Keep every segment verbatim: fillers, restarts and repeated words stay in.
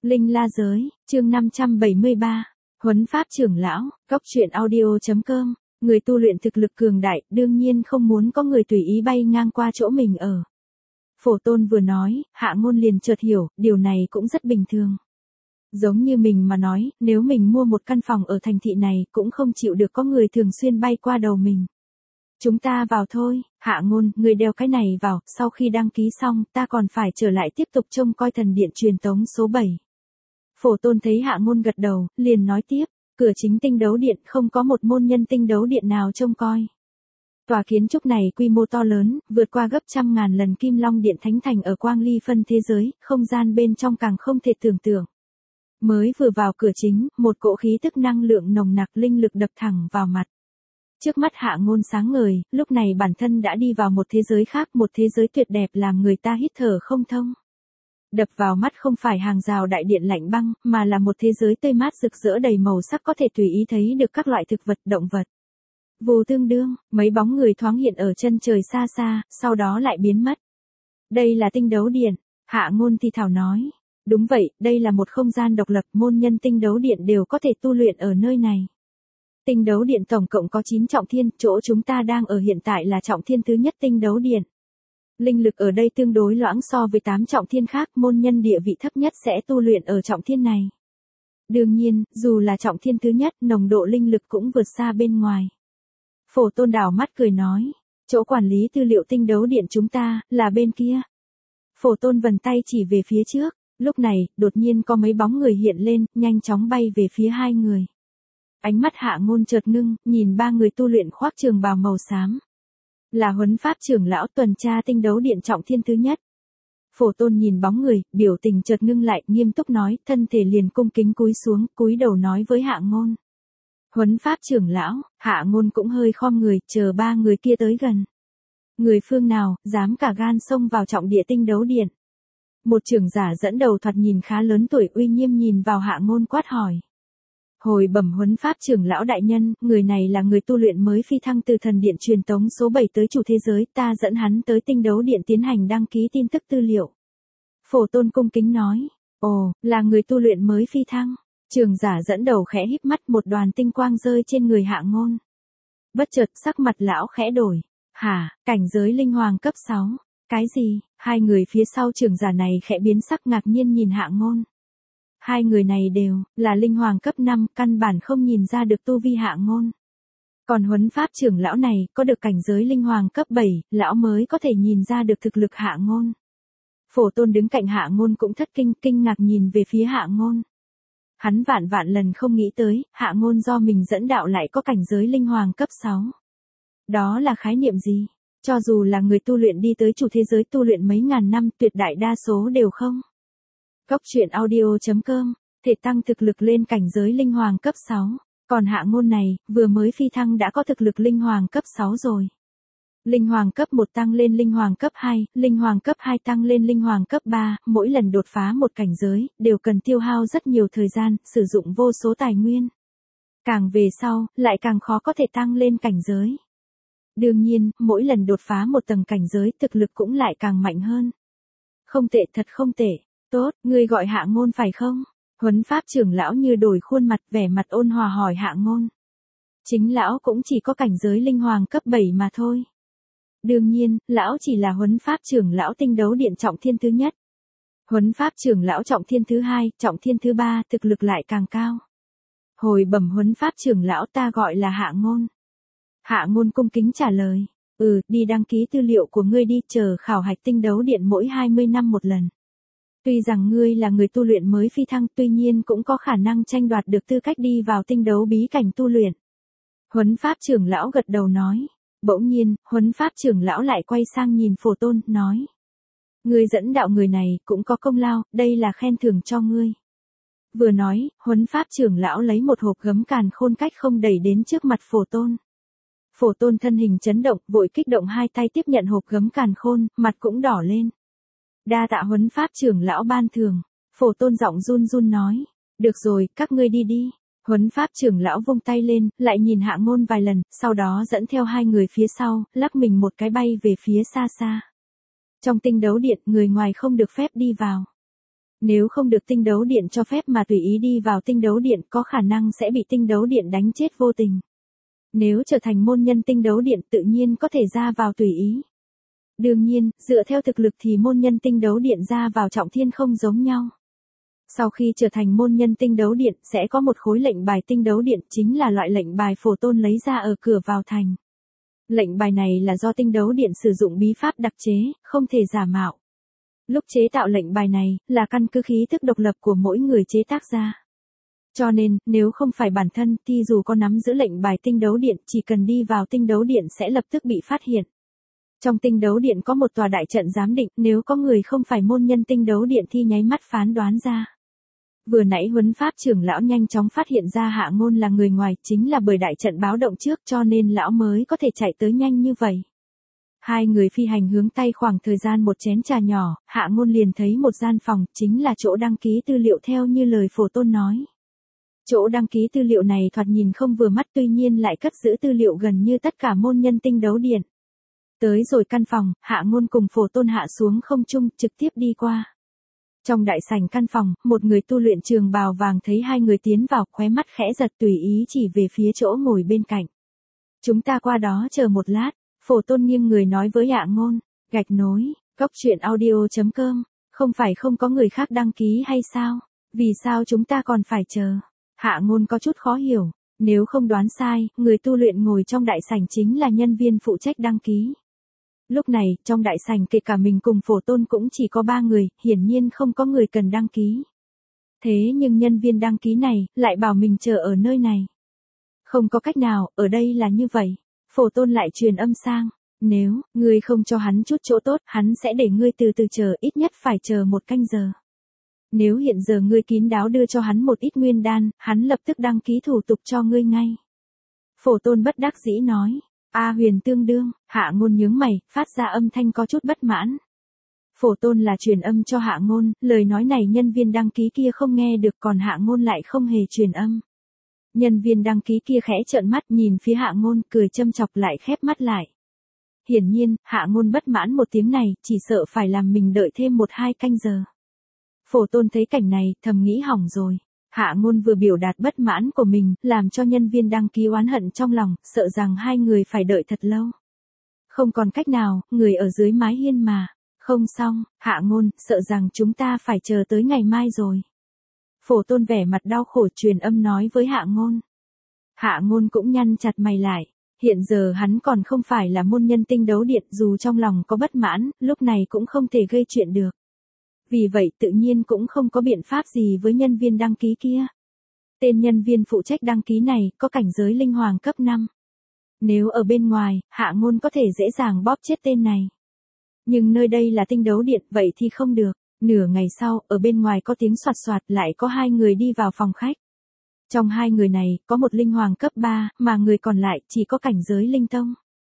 Linh La Giới, chương năm trăm bảy mươi ba, Huấn Pháp trưởng lão, Cốc truyện audio.com, người tu luyện thực lực cường đại, đương nhiên không muốn có người tùy ý bay ngang qua chỗ mình ở. Phổ Tôn vừa nói, Hạ Ngôn liền chợt hiểu, điều này cũng rất bình thường. Giống như mình mà nói, nếu mình mua một căn phòng ở thành thị này, cũng không chịu được có người thường xuyên bay qua đầu mình. Chúng ta vào thôi, Hạ Ngôn, người đeo cái này vào, sau khi đăng ký xong, ta còn phải trở lại tiếp tục trông coi thần điện truyền tống số bảy. Phổ Tôn thấy Hạ Ngôn gật đầu, liền nói tiếp, cửa chính tinh đấu điện không có một môn nhân tinh đấu điện nào trông coi. Tòa kiến trúc này quy mô to lớn, vượt qua gấp trăm ngàn lần Kim Long Điện Thánh Thành ở Quang Ly phân thế giới, không gian bên trong càng không thể tưởng tượng. Mới vừa vào cửa chính, một cỗ khí tức năng lượng nồng nặc linh lực đập thẳng vào mặt. Trước mắt Hạ Ngôn sáng ngời, lúc này bản thân đã đi vào một thế giới khác, một thế giới tuyệt đẹp làm người ta hít thở không thông. Đập vào mắt không phải hàng rào đại điện lạnh băng, mà là một thế giới tươi mát rực rỡ đầy màu sắc có thể tùy ý thấy được các loại thực vật, động vật. Vù tương đương, mấy bóng người thoáng hiện ở chân trời xa xa, sau đó lại biến mất. Đây là tinh đấu điện, Hạ Ngôn thì thảo nói. Đúng vậy, đây là một không gian độc lập, môn nhân tinh đấu điện đều có thể tu luyện ở nơi này. Tinh đấu điện tổng cộng có chín trọng thiên, chỗ chúng ta đang ở hiện tại là trọng thiên thứ nhất tinh đấu điện. Linh lực ở đây tương đối loãng so với tám trọng thiên khác, môn nhân địa vị thấp nhất sẽ tu luyện ở trọng thiên này. Đương nhiên, dù là trọng thiên thứ nhất, nồng độ linh lực cũng vượt xa bên ngoài. Phổ Tôn đảo mắt cười nói, chỗ quản lý tư liệu tinh đấu điện chúng ta, là bên kia. Phổ Tôn vần tay chỉ về phía trước, lúc này, đột nhiên có mấy bóng người hiện lên, nhanh chóng bay về phía hai người. Ánh mắt Hạ Ngôn chợt ngưng, nhìn ba người tu luyện khoác trường bào màu xám. Là Huấn Pháp trưởng lão tuần tra tinh đấu điện trọng thiên thứ nhất. Phổ Tôn nhìn bóng người, biểu tình chợt ngưng lại, nghiêm túc nói, thân thể liền cung kính cúi xuống, cúi đầu nói với Hạ Ngôn. Huấn Pháp trưởng lão, Hạ Ngôn cũng hơi khom người, chờ ba người kia tới gần. Người phương nào, dám cả gan xông vào trọng địa tinh đấu điện. Một trưởng giả dẫn đầu thoạt nhìn khá lớn tuổi uy nghiêm nhìn vào Hạ Ngôn quát hỏi. Hồi bẩm Huấn Pháp trưởng lão đại nhân, người này là người tu luyện mới phi thăng từ thần điện truyền tống số bảy tới chủ thế giới, ta dẫn hắn tới tinh đấu điện tiến hành đăng ký tin tức tư liệu. Phổ Tôn cung kính nói, ồ, là người tu luyện mới phi thăng. Trưởng giả dẫn đầu khẽ híp mắt, một đoàn tinh quang rơi trên người Hạ Ngôn. Bất chợt sắc mặt lão khẽ đổi, hả, cảnh giới linh hoàng cấp sáu, cái gì? Hai người phía sau trưởng giả này khẽ biến sắc ngạc nhiên nhìn Hạ Ngôn. Hai người này đều là linh hoàng cấp năm, căn bản không nhìn ra được tu vi Hạ Ngôn. Còn Huấn Pháp trưởng lão này, có được cảnh giới linh hoàng cấp bảy, lão mới có thể nhìn ra được thực lực Hạ Ngôn. Phổ Tôn đứng cạnh Hạ Ngôn cũng thất kinh, kinh ngạc nhìn về phía Hạ Ngôn. Hắn vạn vạn lần không nghĩ tới, Hạ Ngôn do mình dẫn đạo lại có cảnh giới linh hoàng cấp sáu. Đó là khái niệm gì? Cho dù là người tu luyện đi tới chủ thế giới tu luyện mấy ngàn năm, tuyệt đại đa số đều không. Cốc truyện audio.com, thể tăng thực lực lên cảnh giới linh hoàng cấp sáu. Còn Hạ Ngôn này, vừa mới phi thăng đã có thực lực linh hoàng cấp sáu rồi. Linh hoàng cấp một tăng lên linh hoàng cấp hai, linh hoàng cấp hai tăng lên linh hoàng cấp ba, mỗi lần đột phá một cảnh giới, đều cần tiêu hao rất nhiều thời gian, sử dụng vô số tài nguyên. Càng về sau, lại càng khó có thể tăng lên cảnh giới. Đương nhiên, mỗi lần đột phá một tầng cảnh giới, thực lực cũng lại càng mạnh hơn. Không tệ, thật không tệ. Tốt, ngươi gọi Hạ Ngôn phải không? Huấn Pháp trưởng lão như đổi khuôn mặt, vẻ mặt ôn hòa hỏi Hạ Ngôn. Chính lão cũng chỉ có cảnh giới linh hoàng cấp bảy mà thôi. Đương nhiên, lão chỉ là Huấn Pháp trưởng lão tinh đấu điện trọng thiên thứ nhất. Huấn Pháp trưởng lão trọng thiên thứ hai, trọng thiên thứ ba, thực lực lại càng cao. Hồi bẩm Huấn Pháp trưởng lão, ta gọi là Hạ Ngôn. Hạ Ngôn cung kính trả lời, ừ, đi đăng ký tư liệu của ngươi đi, chờ khảo hạch tinh đấu điện mỗi hai mươi năm một lần. Tuy rằng ngươi là người tu luyện mới phi thăng, tuy nhiên cũng có khả năng tranh đoạt được tư cách đi vào tinh đấu bí cảnh tu luyện. Huấn Pháp trưởng lão gật đầu nói. Bỗng nhiên, Huấn Pháp trưởng lão lại quay sang nhìn Phổ Tôn, nói. Ngươi dẫn đạo người này, cũng có công lao, đây là khen thưởng cho ngươi. Vừa nói, Huấn Pháp trưởng lão lấy một hộp gấm càn khôn cách không đẩy đến trước mặt Phổ Tôn. Phổ Tôn thân hình chấn động, vội kích động hai tay tiếp nhận hộp gấm càn khôn, mặt cũng đỏ lên. Đa tạ Huấn Pháp trưởng lão ban thưởng. Phổ Tôn giọng run run nói. Được rồi, các ngươi đi đi. Huấn Pháp trưởng lão vung tay lên, lại nhìn Hạ Ngôn vài lần, sau đó dẫn theo hai người phía sau, lắc mình một cái bay về phía xa xa. Trong tinh đấu điện, người ngoài không được phép đi vào. Nếu không được tinh đấu điện cho phép mà tùy ý đi vào tinh đấu điện có khả năng sẽ bị tinh đấu điện đánh chết vô tình. Nếu trở thành môn nhân tinh đấu điện tự nhiên có thể ra vào tùy ý. Đương nhiên, dựa theo thực lực thì môn nhân tinh đấu điện ra vào trọng thiên không giống nhau. Sau khi trở thành môn nhân tinh đấu điện sẽ có một khối lệnh bài tinh đấu điện chính là loại lệnh bài Phổ Tôn lấy ra ở cửa vào thành. Lệnh bài này là do tinh đấu điện sử dụng bí pháp đặc chế, không thể giả mạo. Lúc chế tạo lệnh bài này là căn cứ khí thức độc lập của mỗi người chế tác ra. Cho nên, nếu không phải bản thân thì dù có nắm giữ lệnh bài tinh đấu điện chỉ cần đi vào tinh đấu điện sẽ lập tức bị phát hiện. Trong tinh đấu điện có một tòa đại trận giám định, nếu có người không phải môn nhân tinh đấu điện thì nháy mắt phán đoán ra. Vừa nãy Huấn Pháp trưởng lão nhanh chóng phát hiện ra Hạ Ngôn là người ngoài, chính là bởi đại trận báo động trước cho nên lão mới có thể chạy tới nhanh như vậy. Hai người phi hành hướng Tây khoảng thời gian một chén trà nhỏ, Hạ Ngôn liền thấy một gian phòng, chính là chỗ đăng ký tư liệu theo như lời Phổ Tôn nói. Chỗ đăng ký tư liệu này thoạt nhìn không vừa mắt tuy nhiên lại cất giữ tư liệu gần như tất cả môn nhân tinh đấu điện. Tới rồi căn phòng, Hạ Ngôn cùng Phổ Tôn hạ xuống không trung, trực tiếp đi qua. Trong đại sảnh căn phòng, một người tu luyện trường bào vàng thấy hai người tiến vào, khóe mắt khẽ giật tùy ý chỉ về phía chỗ ngồi bên cạnh. Chúng ta qua đó chờ một lát, Phổ Tôn nghiêng người nói với Hạ Ngôn, gạch nối, cốc truyện audio chấm com, không phải không có người khác đăng ký hay sao, vì sao chúng ta còn phải chờ? Hạ Ngôn có chút khó hiểu, nếu không đoán sai, người tu luyện ngồi trong đại sảnh chính là nhân viên phụ trách đăng ký. Lúc này, trong đại sảnh kể cả mình cùng Phổ Tôn cũng chỉ có ba người, hiển nhiên không có người cần đăng ký. Thế nhưng nhân viên đăng ký này, lại bảo mình chờ ở nơi này. Không có cách nào, ở đây là như vậy. Phổ Tôn lại truyền âm sang, nếu, ngươi không cho hắn chút chỗ tốt, hắn sẽ để ngươi từ từ chờ, ít nhất phải chờ một canh giờ. Nếu hiện giờ ngươi kín đáo đưa cho hắn một ít nguyên đan, hắn lập tức đăng ký thủ tục cho ngươi ngay. Phổ Tôn bất đắc dĩ nói. A Huyền tương đương, Hạ Ngôn nhướng mày, phát ra âm thanh có chút bất mãn. Phổ Tôn là truyền âm cho Hạ Ngôn, lời nói này nhân viên đăng ký kia không nghe được còn Hạ Ngôn lại không hề truyền âm. Nhân viên đăng ký kia khẽ trợn mắt nhìn phía Hạ Ngôn, cười châm chọc lại khép mắt lại. Hiển nhiên, Hạ Ngôn bất mãn một tiếng này, chỉ sợ phải làm mình đợi thêm một hai canh giờ. Phổ Tôn thấy cảnh này, thầm nghĩ hỏng rồi. Hạ Ngôn vừa biểu đạt bất mãn của mình, làm cho nhân viên đăng ký oán hận trong lòng, sợ rằng hai người phải đợi thật lâu. Không còn cách nào, người ở dưới mái hiên mà. Không xong, Hạ Ngôn, sợ rằng chúng ta phải chờ tới ngày mai rồi. Phổ Tôn vẻ mặt đau khổ truyền âm nói với Hạ Ngôn. Hạ Ngôn cũng nhăn chặt mày lại. Hiện giờ hắn còn không phải là môn nhân tinh đấu điện, dù trong lòng có bất mãn, lúc này cũng không thể gây chuyện được. Vì vậy tự nhiên cũng không có biện pháp gì với nhân viên đăng ký kia. Tên nhân viên phụ trách đăng ký này có cảnh giới linh hoàng cấp năm. Nếu ở bên ngoài, Hạ Ngôn có thể dễ dàng bóp chết tên này. Nhưng nơi đây là tinh đấu điện, vậy thì không được. Nửa ngày sau, ở bên ngoài có tiếng soạt soạt lại có hai người đi vào phòng khách. Trong hai người này, có một linh hoàng cấp ba, mà người còn lại chỉ có cảnh giới linh tông.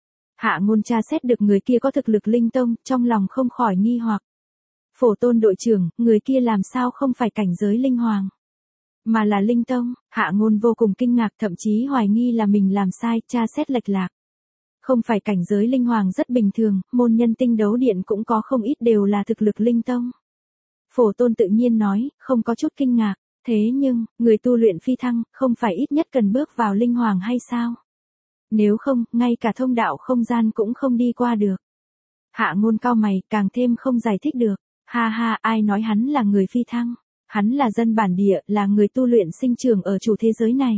Hạ Ngôn tra xét được người kia có thực lực linh tông, trong lòng không khỏi nghi hoặc. Phổ Tôn đội trưởng, người kia làm sao không phải cảnh giới linh hoàng, mà là linh tông? Hạ Ngôn vô cùng kinh ngạc, thậm chí hoài nghi là mình làm sai, tra xét lệch lạc. Không phải cảnh giới linh hoàng rất bình thường, môn nhân tinh đấu điện cũng có không ít đều là thực lực linh tông. Phổ Tôn tự nhiên nói, không có chút kinh ngạc, thế nhưng, người tu luyện phi thăng, không phải ít nhất cần bước vào linh hoàng hay sao? Nếu không, ngay cả thông đạo không gian cũng không đi qua được. Hạ Ngôn cau mày, càng thêm không giải thích được. Ha ha, ai nói hắn là người phi thăng? Hắn là dân bản địa, là người tu luyện sinh trưởng ở chủ thế giới này.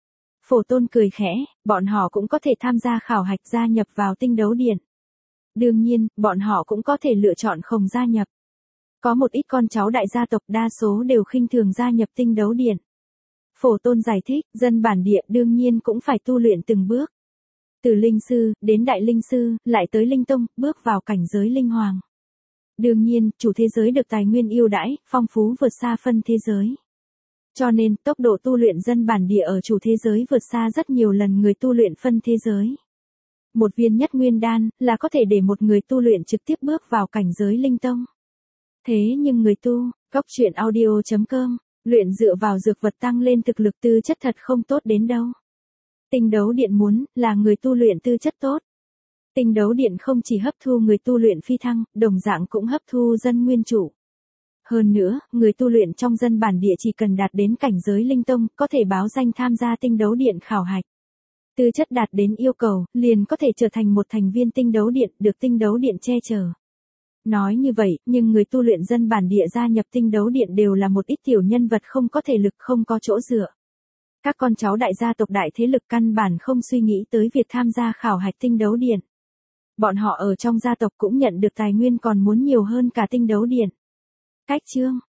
Phổ Tôn cười khẽ, bọn họ cũng có thể tham gia khảo hạch gia nhập vào tinh đấu điện. Đương nhiên, bọn họ cũng có thể lựa chọn không gia nhập. Có một ít con cháu đại gia tộc đa số đều khinh thường gia nhập tinh đấu điện. Phổ Tôn giải thích, dân bản địa đương nhiên cũng phải tu luyện từng bước. Từ linh sư, đến đại linh sư, lại tới linh tông, bước vào cảnh giới linh hoàng. Đương nhiên, chủ thế giới được tài nguyên ưu đãi, phong phú vượt xa phân thế giới. Cho nên, tốc độ tu luyện dân bản địa ở chủ thế giới vượt xa rất nhiều lần người tu luyện phân thế giới. Một viên nhất nguyên đan, là có thể để một người tu luyện trực tiếp bước vào cảnh giới linh tông. Thế nhưng người tu, cốc truyện audio chấm com, luyện dựa vào dược vật tăng lên thực lực tư chất thật không tốt đến đâu. Tinh đấu điện muốn, là người tu luyện tư chất tốt. Tinh đấu điện không chỉ hấp thu người tu luyện phi thăng, đồng dạng cũng hấp thu dân nguyên chủ. Hơn nữa, người tu luyện trong dân bản địa chỉ cần đạt đến cảnh giới linh tông, có thể báo danh tham gia tinh đấu điện khảo hạch. Tư chất đạt đến yêu cầu, liền có thể trở thành một thành viên tinh đấu điện, được tinh đấu điện che chở. Nói như vậy, nhưng người tu luyện dân bản địa gia nhập tinh đấu điện đều là một ít tiểu nhân vật không có thể lực, không có chỗ dựa. Các con cháu đại gia tộc đại thế lực căn bản không suy nghĩ tới việc tham gia khảo hạch tinh đấu điện. Bọn họ ở trong gia tộc cũng nhận được tài nguyên còn muốn nhiều hơn cả tinh đấu điện. Cách chương